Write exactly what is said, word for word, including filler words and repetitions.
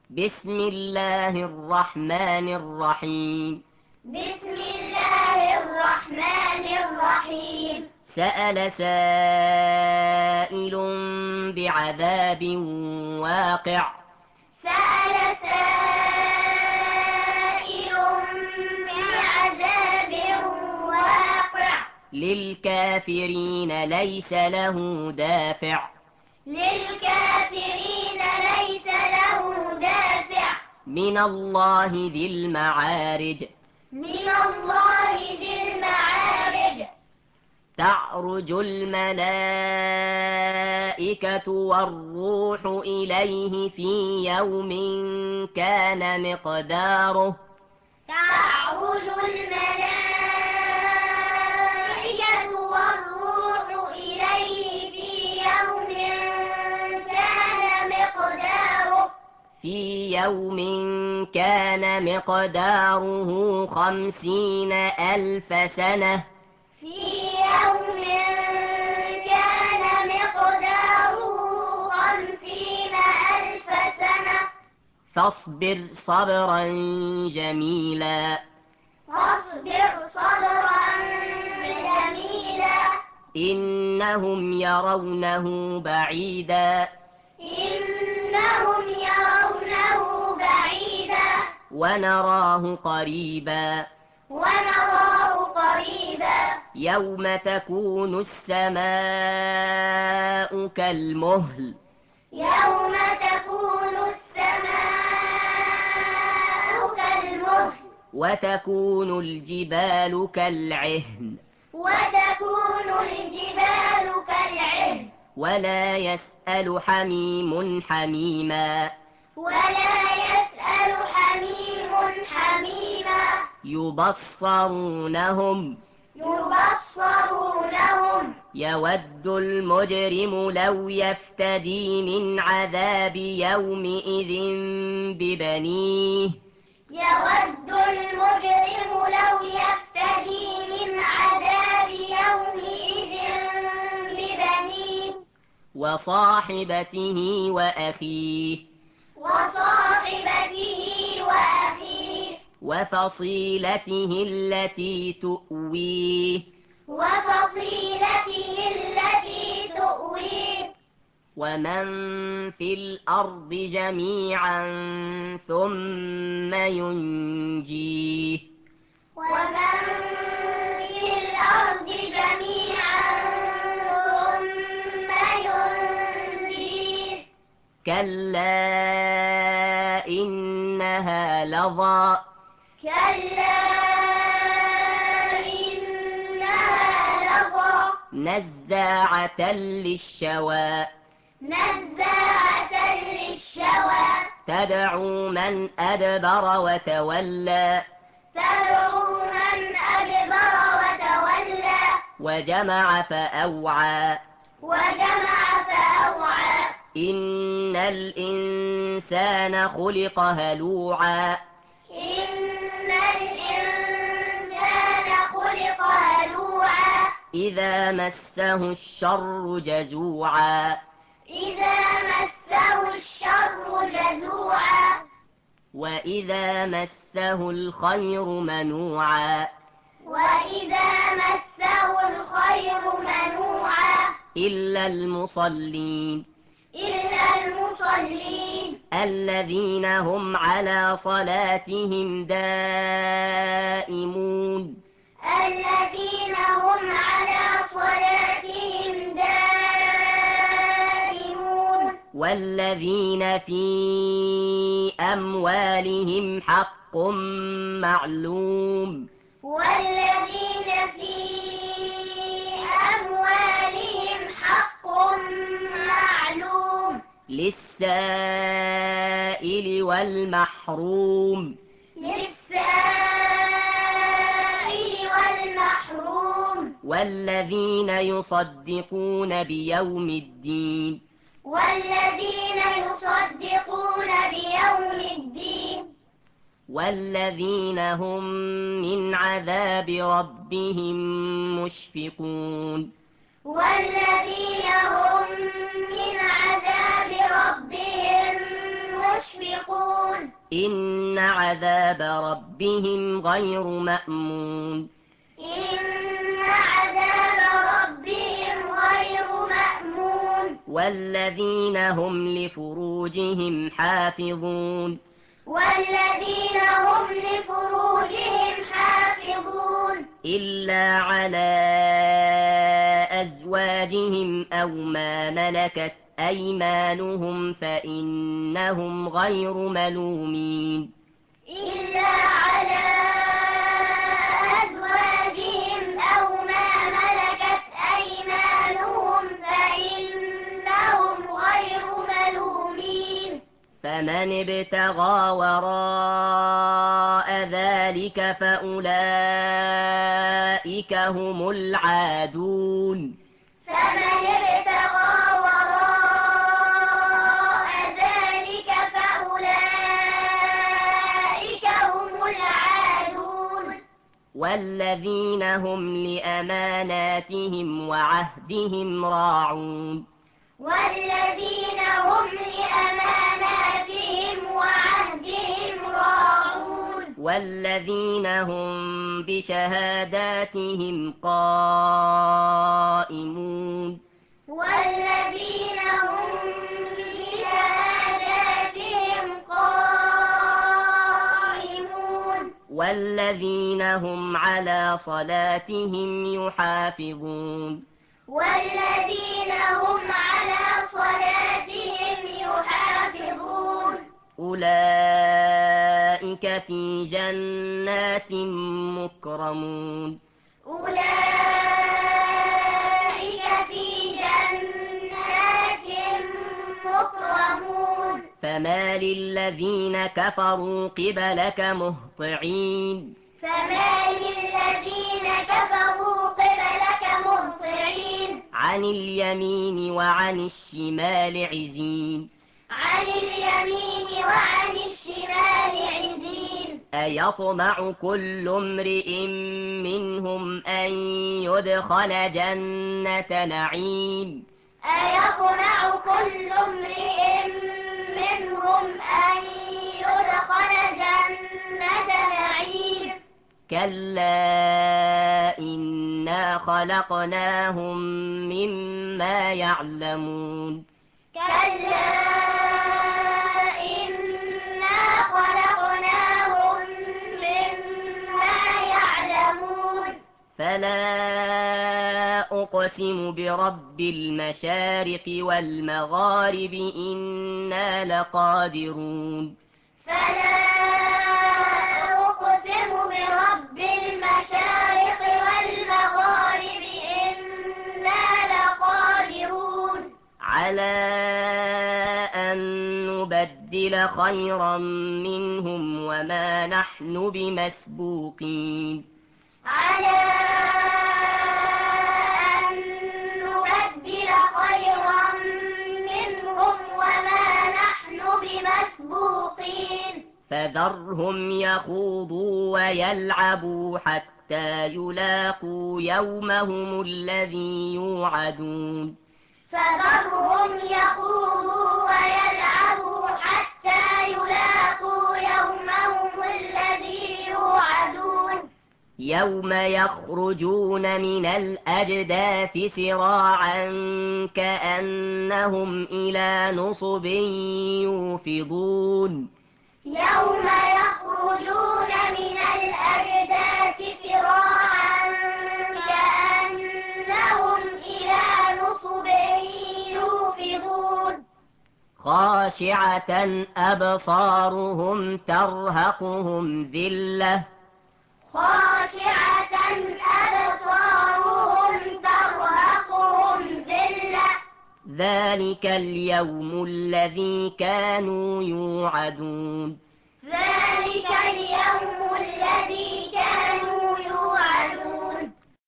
بسم الله الرحمن الرحيم بسم الله الرحمن الرحيم سأل سائل بعذاب واقع سأل سائل بعذاب واقع للكافرين ليس له دافع للكافرين ليس له دافع من الله ذي المعارج من الله ذي المعارج تعرج الملائكة والروح إليه في يوم كان مقداره تعرج الملائكة والروح إليه في يوم كان مقداره في يوم كان مقداره خمسين ألف سنة في يوم كان مقداره خمسين ألف سنة فاصبر صبرا جميلا فاصبر صبرا جميلا إنهم يرونه بعيدا إنهم يرونه بعيدا ونراه قريبا ونراه قريبا يوم تكون السماء كالمهل يوم تكون السماء كالمهل وتكون الجبال كالعهن وتكون الجبال كالعهن ولا يسأل حميم حميما ولا يسأل حميم حميما يبصرونهم يبصرونهم يود المجرم لو يفتدي من عذاب يومئذ ببنيه يود المجرم لو يفتدي من عذاب يومئذ ببنيه وصاحبته وأخيه وصاحبته وأخيه وفصيلته التي تؤويه وفصيلته التي تؤويه ومن في الأرض جميعا ثم ينجيه ومن في الأرض جميعا ثم ينجيه كلا إنها لظى كلا إنها لظى نزاعة للشوى نزاعة للشوى تدعو من أدبر وتولى تدعو من أدبر وتولى وجمع فأوعى وجمع فأوعى إن الإنسان خلق هلوعا إن الإنسان خلق هلوعا إذا مسه الشر جزوعا إذا مسه الشر جزوعا وإذا مسه الخير منوعا وإذا مسه الخير منوعا إلا المصلين إلا المصلين الذين هم على صلاتهم دائمون الذين هم على صلاتهم دائمون والذين في أموالهم حق معلوم والذين في أموالهم حق معلوم للسائل والمحروم للسائل والمحروم والذين يصدقون بيوم الدين والذين يصدقون بيوم الدين والذين هم من عذاب ربهم مشفقون والذين هم من عذاب ربهم مشفقون إن عذاب ربهم غير مأمون إن عذاب ربهم غير مأمون والذين هم لفروجهم حافظون والذين هم لفروجهم حافظون إلا على أزواجهم أو ما ملكت أيمانهم فإنهم غير ملومين إلا على أزواجهم أو ما ملكت أيمانهم فإنهم غير ملومين فمن ابتغى وراء ذلك فأولئك هم العادون فمن ابتغى وراء ذلك فأولئك هم العادون والذين هم لأماناتهم وعهدهم راعون والذين هم لأماناتهم وعهدهم راعون والذين هم بشهاداتهم قائمون والذين هم بشهاداتهم قائمون والذين هم على صلاتهم يحافظون والذين هم على صلاتهم يحافظون أولئك في جنات مكرمون أولئك في جنات مكرمون فما للذين كفروا قبلك مهطعين فما للذين كفروا قبلك مهطعين عن اليمين وعن الشمال عزين عن اليمين وعن الشمال عزين أيطمع كل امرئ منهم أن يدخل جنة نعيم أيطمع كل امرئ منهم أن يدخل جنة نعيم كلا إنا خلقناهم مما يعلمون كلا إنا خلقناهم مما يعلمون فلا أقسم برب المشارق والمغارب إنا لقادرون فلا أقسم برب المشارق والمغارب إنا لقادرون على أن نبدل خيرا منهم وما نحن بمسبوقين على أن نبدل خيرا منهم وما نحن بمسبوقين فذرهم يخوضوا ويلعبوا حتى يلاقوا يومهم الذي يوعدون فذرهم يخوضوا ويلعبوا حتى يلاقوا يومهم الذي يوعدون يوم يخرجون من الأجداث سراعا كأنهم إلى نصب يوفضون يوم يخرجون من الأجداث سراعا كأنهم إلى نصب يوفضون خاشعة أبصارهم ترهقهم ذلة خاشعة أبصارهم ترهقهم ذلة ذلك اليوم الذي كانوا يوعدون ذلك اليوم الذي كانوا